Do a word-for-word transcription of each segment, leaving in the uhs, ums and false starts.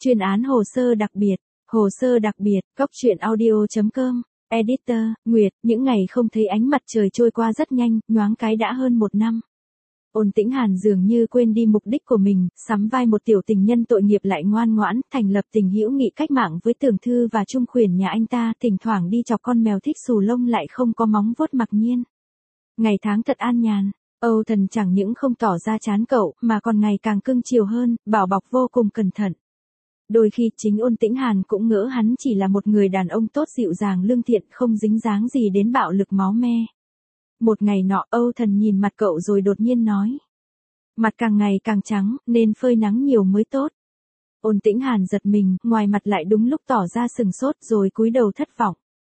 Chuyên án hồ sơ đặc biệt, hồ sơ đặc biệt, cốc truyện audio chấm com, editor, Nguyệt, những ngày không thấy ánh mặt trời trôi qua rất nhanh, nhoáng cái đã hơn một năm. Ôn Tĩnh Hàn dường như quên đi mục đích của mình, sắm vai một tiểu tình nhân tội nghiệp lại ngoan ngoãn, thành lập tình hữu nghị cách mạng với Tưởng Thư và Trung Khuyển nhà anh ta, thỉnh thoảng đi chọc con mèo thích xù lông lại không có móng vuốt Mặc Nhiên. Ngày tháng thật an nhàn, Âu Thần chẳng những không tỏ ra chán cậu, mà còn ngày càng cưng chiều hơn, bảo bọc vô cùng cẩn thận. Đôi khi chính Ôn Tĩnh Hàn cũng ngỡ hắn chỉ là một người đàn ông tốt dịu dàng lương thiện không dính dáng gì đến bạo lực máu me. Một ngày nọ Âu Thần nhìn mặt cậu rồi đột nhiên nói. Mặt càng ngày càng trắng, nên phơi nắng nhiều mới tốt. Ôn Tĩnh Hàn giật mình, ngoài mặt lại đúng lúc tỏ ra sừng sốt rồi cúi đầu thất vọng.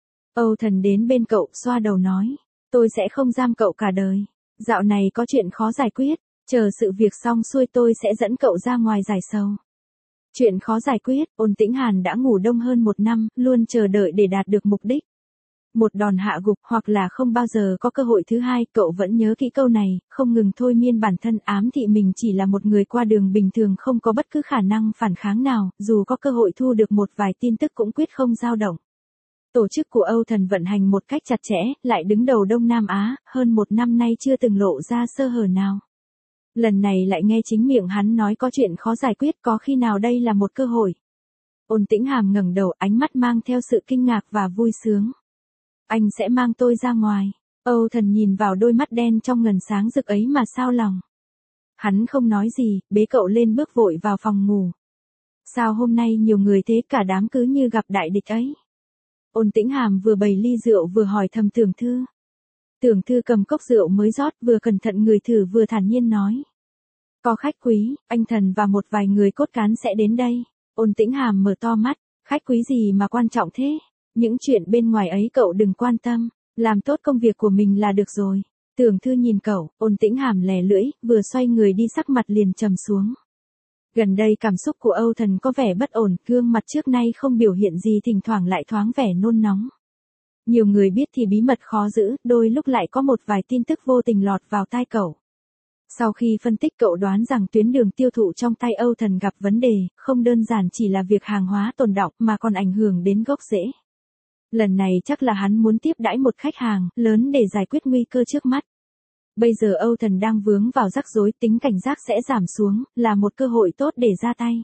Âu Thần đến bên cậu, xoa đầu nói. Tôi sẽ không giam cậu cả đời. Dạo này có chuyện khó giải quyết, chờ sự việc xong xuôi tôi sẽ dẫn cậu ra ngoài giải sầu. Chuyện khó giải quyết, Ôn Tĩnh Hàn đã ngủ đông hơn một năm, luôn chờ đợi để đạt được mục đích. Một đòn hạ gục hoặc là không bao giờ có cơ hội thứ hai, cậu vẫn nhớ kỹ câu này, không ngừng thôi miên bản thân ám thị mình chỉ là một người qua đường bình thường không có bất cứ khả năng phản kháng nào, dù có cơ hội thu được một vài tin tức cũng quyết không dao động. Tổ chức của Âu Thần vận hành một cách chặt chẽ, lại đứng đầu Đông Nam Á, hơn một năm nay chưa từng lộ ra sơ hở nào. Lần này lại nghe chính miệng hắn nói có chuyện khó giải quyết, có khi nào đây là một cơ hội. Ôn Tĩnh Hàn ngẩng đầu, ánh mắt mang theo sự kinh ngạc và vui sướng. Anh sẽ mang tôi ra ngoài. Âu Thần nhìn vào đôi mắt đen trong ngần sáng rực ấy mà sao lòng. Hắn không nói gì, bế cậu lên bước vội vào phòng ngủ. Sao hôm nay nhiều người thế, cả đám cứ như gặp đại địch ấy. Ôn Tĩnh Hàn vừa bày ly rượu vừa hỏi thầm Tưởng Thư. Tưởng Thư cầm cốc rượu mới rót, vừa cẩn thận ngửi thử vừa thản nhiên nói. Có khách quý, anh Thần và một vài người cốt cán sẽ đến đây. Ôn Tĩnh Hàn mở to mắt, khách quý gì mà quan trọng thế? Những chuyện bên ngoài ấy cậu đừng quan tâm, làm tốt công việc của mình là được rồi. Tưởng Thư nhìn cậu, Ôn Tĩnh Hàn lè lưỡi, vừa xoay người đi sắc mặt liền trầm xuống. Gần đây cảm xúc của Âu Thần có vẻ bất ổn, gương mặt trước nay không biểu hiện gì thỉnh thoảng lại thoáng vẻ nôn nóng. Nhiều người biết thì bí mật khó giữ, đôi lúc lại có một vài tin tức vô tình lọt vào tai cậu. Sau khi phân tích cậu đoán rằng tuyến đường tiêu thụ trong tay Âu Thần gặp vấn đề, không đơn giản chỉ là việc hàng hóa tồn đọng mà còn ảnh hưởng đến gốc rễ. Lần này chắc là hắn muốn tiếp đãi một khách hàng lớn để giải quyết nguy cơ trước mắt. Bây giờ Âu Thần đang vướng vào rắc rối, tính cảnh giác sẽ giảm xuống, là một cơ hội tốt để ra tay.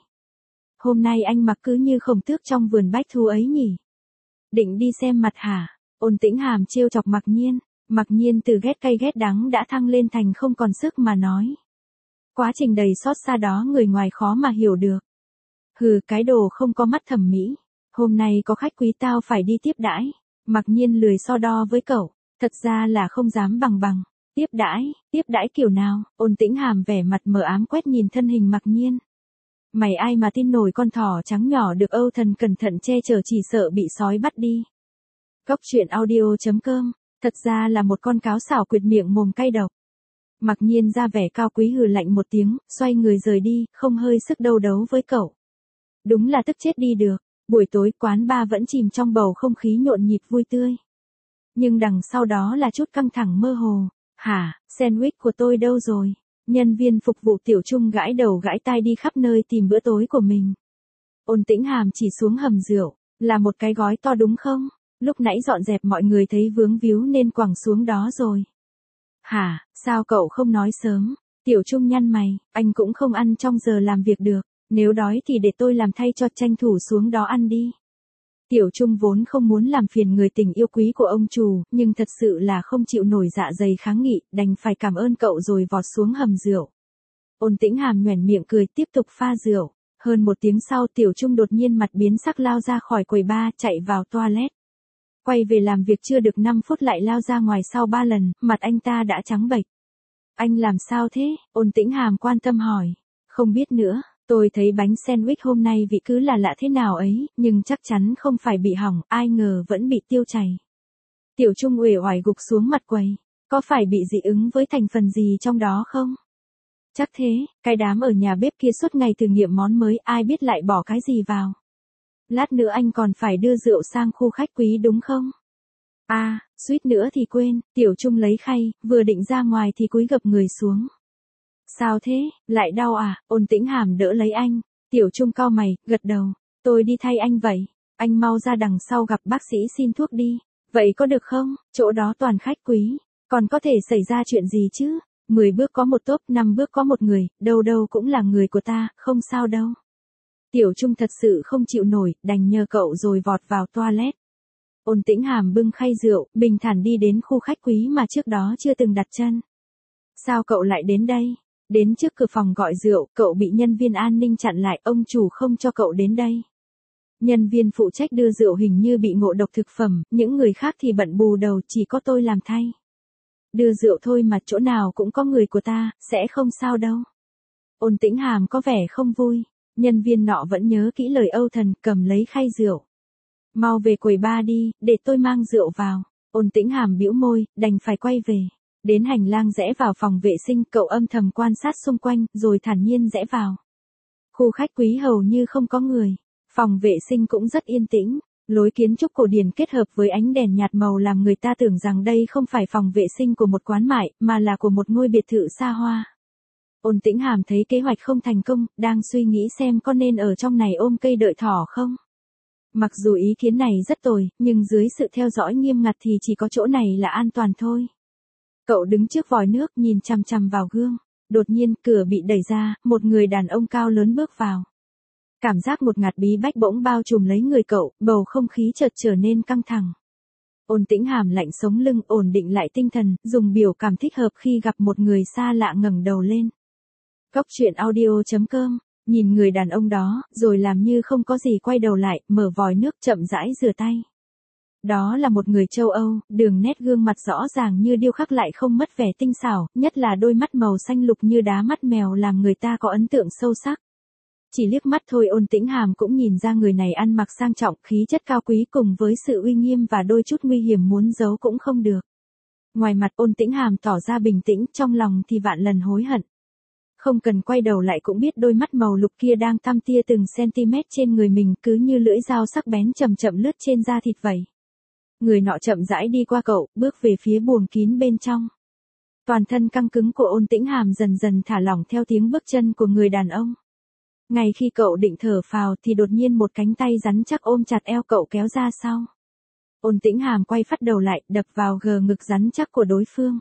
Hôm nay anh mặc cứ như khổng tước trong vườn bách thú ấy nhỉ? Định đi xem mặt hả? Ôn Tĩnh Hàn trêu chọc Mặc Nhiên. Mặc Nhiên từ ghét cay ghét đắng đã thăng lên thành không còn sức mà nói. Quá trình đầy xót xa đó người ngoài khó mà hiểu được. Hừ, cái đồ không có mắt thẩm mỹ. Hôm nay có khách quý tao phải đi tiếp đãi. Mặc Nhiên lười so đo với cậu, thật ra là không dám bằng bằng. Tiếp đãi, tiếp đãi kiểu nào? Ôn Tĩnh Hàn vẻ mặt mờ ám quét nhìn thân hình Mặc Nhiên. Mày ai mà tin nổi con thỏ trắng nhỏ được Âu Thần cẩn thận che chở chỉ sợ bị sói bắt đi. Cốc truyện audio chấm com, thật ra là một con cáo xảo quyệt miệng mồm cay độc. Mặc Nhiên ra vẻ cao quý hừ lạnh một tiếng, xoay người rời đi, không hơi sức đâu đấu với cậu. Đúng là tức chết đi được. Buổi tối quán bar vẫn chìm trong bầu không khí nhộn nhịp vui tươi. Nhưng đằng sau đó là chút căng thẳng mơ hồ. Hả, sandwich của tôi đâu rồi? Nhân viên phục vụ Tiểu Trung gãi đầu gãi tai đi khắp nơi tìm bữa tối của mình. Ôn Tĩnh Hàn chỉ xuống hầm rượu, là một cái gói to đúng không? Lúc nãy dọn dẹp mọi người thấy vướng víu nên quẳng xuống đó rồi. Hả, sao cậu không nói sớm? Tiểu Trung nhăn mày, anh cũng không ăn trong giờ làm việc được. Nếu đói thì để tôi làm thay cho, tranh thủ xuống đó ăn đi. Tiểu Trung vốn không muốn làm phiền người tình yêu quý của ông chủ, nhưng thật sự là không chịu nổi dạ dày kháng nghị, đành phải cảm ơn cậu rồi vọt xuống hầm rượu. Ôn Tĩnh Hàn nhoẻn miệng cười tiếp tục pha rượu. Hơn một tiếng sau Tiểu Trung đột nhiên mặt biến sắc lao ra khỏi quầy bar chạy vào toilet. Quay về làm việc chưa được năm phút lại lao ra ngoài sau ba lần, mặt anh ta đã trắng bệch. Anh làm sao thế? Ôn Tĩnh Hàn quan tâm hỏi. Không biết nữa. Tôi thấy bánh sandwich hôm nay vị cứ là lạ thế nào ấy, nhưng chắc chắn không phải bị hỏng, ai ngờ vẫn bị tiêu chảy. Tiểu Trung uể oải gục xuống mặt quầy, có phải bị dị ứng với thành phần gì trong đó không? Chắc thế, cái đám ở nhà bếp kia suốt ngày thử nghiệm món mới, ai biết lại bỏ cái gì vào. Lát nữa anh còn phải đưa rượu sang khu khách quý đúng không? À, suýt nữa thì quên, Tiểu Trung lấy khay, vừa định ra ngoài thì cúi gập người xuống. Sao thế, lại đau à? Ôn Tĩnh Hàn đỡ lấy anh. Tiểu Trung cau mày, gật đầu. Tôi đi thay anh vậy. Anh mau ra đằng sau gặp bác sĩ xin thuốc đi. Vậy có được không? Chỗ đó toàn khách quý. Còn có thể xảy ra chuyện gì chứ? Mười bước có một tốp, năm bước có một người, đâu đâu cũng là người của ta, không sao đâu. Tiểu Trung thật sự không chịu nổi, đành nhờ cậu rồi vọt vào toilet. Ôn Tĩnh Hàm bưng khay rượu, bình thản đi đến khu khách quý mà trước đó chưa từng đặt chân. Sao cậu lại đến đây? Đến trước cửa phòng gọi rượu, cậu bị nhân viên an ninh chặn lại, ông chủ không cho cậu đến đây. Nhân viên phụ trách đưa rượu hình như bị ngộ độc thực phẩm, những người khác thì bận bù đầu, chỉ có tôi làm thay. Đưa rượu thôi mà, chỗ nào cũng có người của ta, sẽ không sao đâu. Ôn Tĩnh Hàm có vẻ không vui. Nhân viên nọ vẫn nhớ kỹ lời Âu Thần, cầm lấy khay rượu. Mau về quầy bar đi, để tôi mang rượu vào. Ôn Tĩnh Hàm bĩu môi, đành phải quay về. Đến hành lang rẽ vào phòng vệ sinh, cậu âm thầm quan sát xung quanh, rồi thản nhiên rẽ vào. Khu khách quý hầu như không có người. Phòng vệ sinh cũng rất yên tĩnh. Lối kiến trúc cổ điển kết hợp với ánh đèn nhạt màu làm người ta tưởng rằng đây không phải phòng vệ sinh của một quán mại, mà là của một ngôi biệt thự xa hoa. Ôn Tĩnh Hàm thấy kế hoạch không thành công, đang suy nghĩ xem có nên ở trong này ôm cây đợi thỏ không. Mặc dù ý kiến này rất tồi, nhưng dưới sự theo dõi nghiêm ngặt thì chỉ có chỗ này là an toàn thôi. Cậu đứng trước vòi nước nhìn chằm chằm vào gương. Đột nhiên cửa bị đẩy ra, một người đàn ông cao lớn bước vào. Cảm giác một ngạt bí bách bỗng bao trùm lấy người cậu, bầu không khí chợt trở nên căng thẳng. Ôn Tĩnh Hàm lạnh sống lưng, ổn định lại tinh thần, dùng biểu cảm thích hợp khi gặp một người xa lạ ngẩng đầu lên. Cốc truyện audio chấm com, nhìn người đàn ông đó, rồi làm như không có gì quay đầu lại, mở vòi nước chậm rãi rửa tay. Đó là một người châu Âu, đường nét gương mặt rõ ràng như điêu khắc lại không mất vẻ tinh xảo, nhất là đôi mắt màu xanh lục như đá mắt mèo làm người ta có ấn tượng sâu sắc. Chỉ liếc mắt thôi Ôn Tĩnh Hàm cũng nhìn ra người này ăn mặc sang trọng, khí chất cao quý cùng với sự uy nghiêm và đôi chút nguy hiểm muốn giấu cũng không được. Ngoài mặt Ôn Tĩnh Hàm tỏ ra bình tĩnh, trong lòng thì vạn lần hối hận. Không cần quay đầu lại cũng biết đôi mắt màu lục kia đang tăm tia từng cm trên người mình, cứ như lưỡi dao sắc bén chậm chậm lướt trên da thịt vậy. Người nọ chậm rãi đi qua cậu, bước về phía buồng kín bên trong. Toàn thân căng cứng của Ôn Tĩnh Hàm dần dần thả lỏng theo tiếng bước chân của người đàn ông. Ngay khi cậu định thở phào thì đột nhiên một cánh tay rắn chắc ôm chặt eo cậu kéo ra sau. Ôn Tĩnh Hàm quay phắt đầu lại, đập vào gờ ngực rắn chắc của đối phương.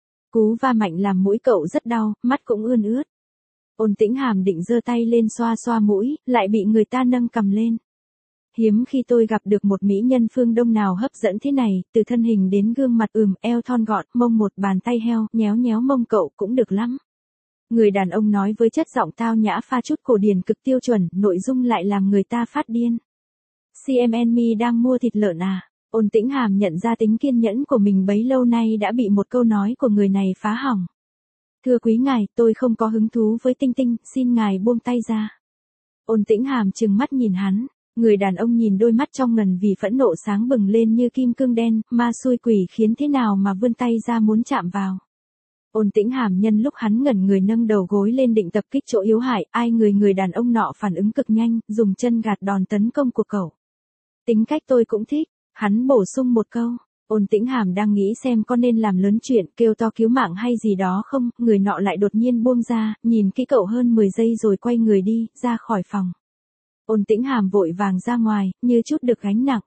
Cú va mạnh làm mũi cậu rất đau, mắt cũng ươn ướt. Ôn Tĩnh Hàm định giơ tay lên xoa xoa mũi, lại bị người ta nâng cầm lên. Hiếm khi tôi gặp được một mỹ nhân phương Đông nào hấp dẫn thế này, từ thân hình đến gương mặt ừm, eo thon gọn, mông một bàn tay heo, nhéo nhéo mông cậu cũng được lắm. Người đàn ông nói với chất giọng tao nhã pha chút cổ điển cực tiêu chuẩn, nội dung lại làm người ta phát điên. xê em en Me đang mua thịt lợn à? Ôn Tĩnh Hàm nhận ra tính kiên nhẫn của mình bấy lâu nay đã bị một câu nói của người này phá hỏng. Thưa quý ngài, tôi không có hứng thú với Tinh Tinh, xin ngài buông tay ra. Ôn Tĩnh Hàm trừng mắt nhìn hắn, người đàn ông nhìn đôi mắt trong ngần vì phẫn nộ sáng bừng lên như kim cương đen, ma xui quỷ khiến thế nào mà vươn tay ra muốn chạm vào. Ôn Tĩnh Hàm nhân lúc hắn ngẩn người nâng đầu gối lên định tập kích chỗ yếu hại, ai người người đàn ông nọ phản ứng cực nhanh, dùng chân gạt đòn tấn công của cậu. Tính cách tôi cũng thích, hắn bổ sung một câu. Ôn Tĩnh Hàm đang nghĩ xem có nên làm lớn chuyện, kêu to cứu mạng hay gì đó không, người nọ lại đột nhiên buông ra, nhìn kỹ cậu hơn mười giây rồi quay người đi, ra khỏi phòng. Ôn Tĩnh Hàm vội vàng ra ngoài, như chút được gánh nặng.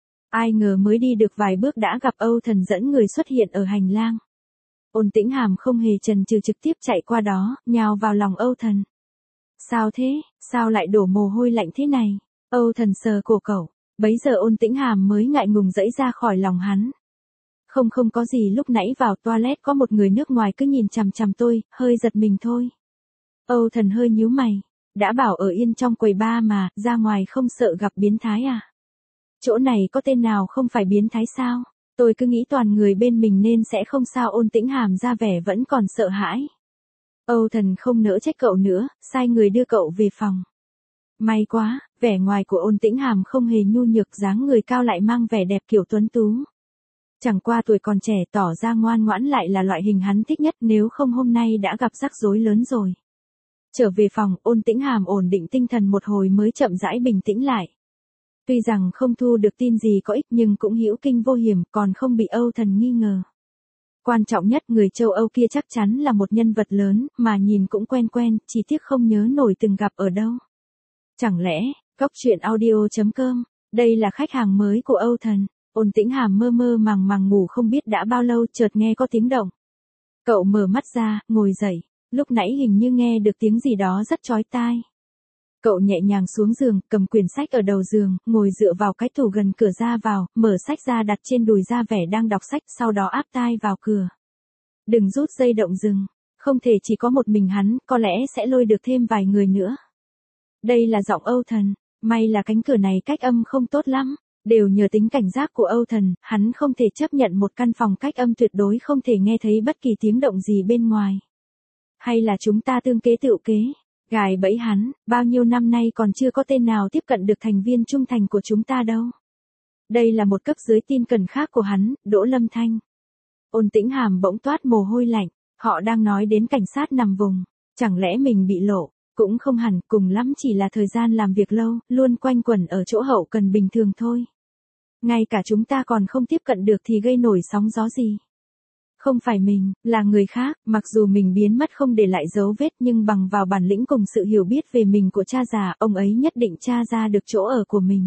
Ai ngờ mới đi được vài bước đã gặp Âu Thần dẫn người xuất hiện ở hành lang. Ôn Tĩnh Hàm không hề chần chừ trực tiếp chạy qua đó, nhào vào lòng Âu Thần. Sao thế, sao lại đổ mồ hôi lạnh thế này? Âu Thần sờ cổ cậu, bấy giờ Ôn Tĩnh Hàm mới ngại ngùng giãy ra khỏi lòng hắn. Không không có gì, lúc nãy vào toilet có một người nước ngoài cứ nhìn chằm chằm tôi, hơi giật mình thôi. Âu Thần hơi nhíu mày, đã bảo ở yên trong quầy bar mà, ra ngoài không sợ gặp biến thái à? Chỗ này có tên nào không phải biến thái sao? Tôi cứ nghĩ toàn người bên mình nên sẽ không sao. Ôn Tĩnh Hàm ra vẻ vẫn còn sợ hãi. Âu Thần không nỡ trách cậu nữa, sai người đưa cậu về phòng. May quá, vẻ ngoài của Ôn Tĩnh Hàm không hề nhu nhược, dáng người cao lại mang vẻ đẹp kiểu tuấn tú. Chẳng qua tuổi còn trẻ tỏ ra ngoan ngoãn lại là loại hình hắn thích nhất, nếu không hôm nay đã gặp rắc rối lớn rồi. Trở về phòng, Ôn Tĩnh Hàm ổn định tinh thần một hồi mới chậm rãi bình tĩnh lại. Tuy rằng không thu được tin gì có ích nhưng cũng hữu kinh vô hiểm, còn không bị Âu Thần nghi ngờ. Quan trọng nhất, người châu Âu kia chắc chắn là một nhân vật lớn, mà nhìn cũng quen quen, chỉ tiếc không nhớ nổi từng gặp ở đâu. Chẳng lẽ, cốc truyện audio chấm com, đây là khách hàng mới của Âu Thần. Ôn Tĩnh Hàm mơ mơ màng màng ngủ không biết đã bao lâu, chợt nghe có tiếng động. Cậu mở mắt ra, ngồi dậy, lúc nãy hình như nghe được tiếng gì đó rất chói tai. Cậu nhẹ nhàng xuống giường, cầm quyển sách ở đầu giường, ngồi dựa vào cái tủ gần cửa ra vào, mở sách ra đặt trên đùi ra vẻ đang đọc sách, sau đó áp tai vào cửa. Đừng rút dây động rừng, không thể chỉ có một mình hắn, có lẽ sẽ lôi được thêm vài người nữa. Đây là giọng Âu Thần, may là cánh cửa này cách âm không tốt lắm, đều nhờ tính cảnh giác của Âu Thần, hắn không thể chấp nhận một căn phòng cách âm tuyệt đối không thể nghe thấy bất kỳ tiếng động gì bên ngoài. Hay là chúng ta tương kế tựu kế, gài bẫy hắn, bao nhiêu năm nay còn chưa có tên nào tiếp cận được thành viên trung thành của chúng ta đâu. Đây là một cấp dưới tin cẩn khác của hắn, Đỗ Lâm Thanh. Ôn Tĩnh Hàm bỗng toát mồ hôi lạnh, họ đang nói đến cảnh sát nằm vùng, chẳng lẽ mình bị lộ, cũng không hẳn, cùng lắm chỉ là thời gian làm việc lâu, luôn quanh quẩn ở chỗ hậu cần bình thường thôi. Ngay cả chúng ta còn không tiếp cận được thì gây nổi sóng gió gì. Không phải mình, là người khác, mặc dù mình biến mất không để lại dấu vết nhưng bằng vào bản lĩnh cùng sự hiểu biết về mình của cha già, ông ấy nhất định tra ra được chỗ ở của mình.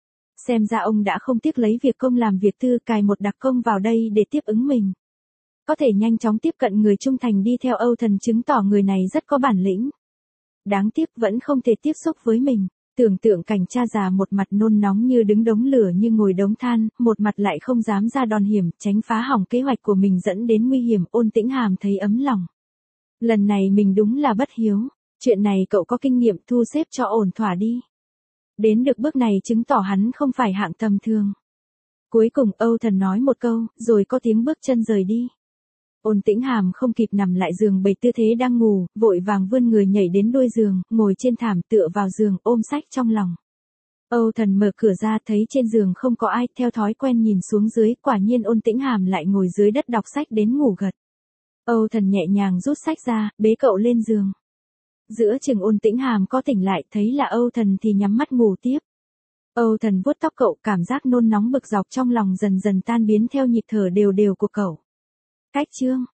Xem ra ông đã không tiếc lấy việc công làm việc tư, cài một đặc công vào đây để tiếp ứng mình. Có thể nhanh chóng tiếp cận người trung thành đi theo Âu Thần chứng tỏ người này rất có bản lĩnh. Đáng tiếc vẫn không thể tiếp xúc với mình. Tưởng tượng cảnh cha già một mặt nôn nóng như đứng đống lửa như ngồi đống than, một mặt lại không dám ra đòn hiểm, tránh phá hỏng kế hoạch của mình dẫn đến nguy hiểm. Ôn Tĩnh Hàm thấy ấm lòng. Lần này mình đúng là bất hiếu, chuyện này cậu có kinh nghiệm, thu xếp cho ổn thỏa đi. Đến được bước này chứng tỏ hắn không phải hạng tầm thường. Cuối cùng Âu Thần nói một câu, rồi có tiếng bước chân rời đi. Ôn Tĩnh Hàm không kịp nằm lại giường bày tư thế đang ngủ, vội vàng vươn người nhảy đến đuôi giường, ngồi trên thảm tựa vào giường, ôm sách trong lòng. Âu Thần mở cửa ra thấy trên giường không có ai, theo thói quen nhìn xuống dưới, quả nhiên Ôn Tĩnh Hàm lại ngồi dưới đất đọc sách đến ngủ gật. Âu Thần nhẹ nhàng rút sách ra, bế cậu lên giường. Giữa chừng Ôn Tĩnh Hàm có tỉnh lại, thấy là Âu Thần thì nhắm mắt ngủ tiếp. Âu Thần vuốt tóc cậu, cảm giác nôn nóng bực dọc trong lòng dần dần tan biến theo nhịp thở đều đều của cậu. Cách chương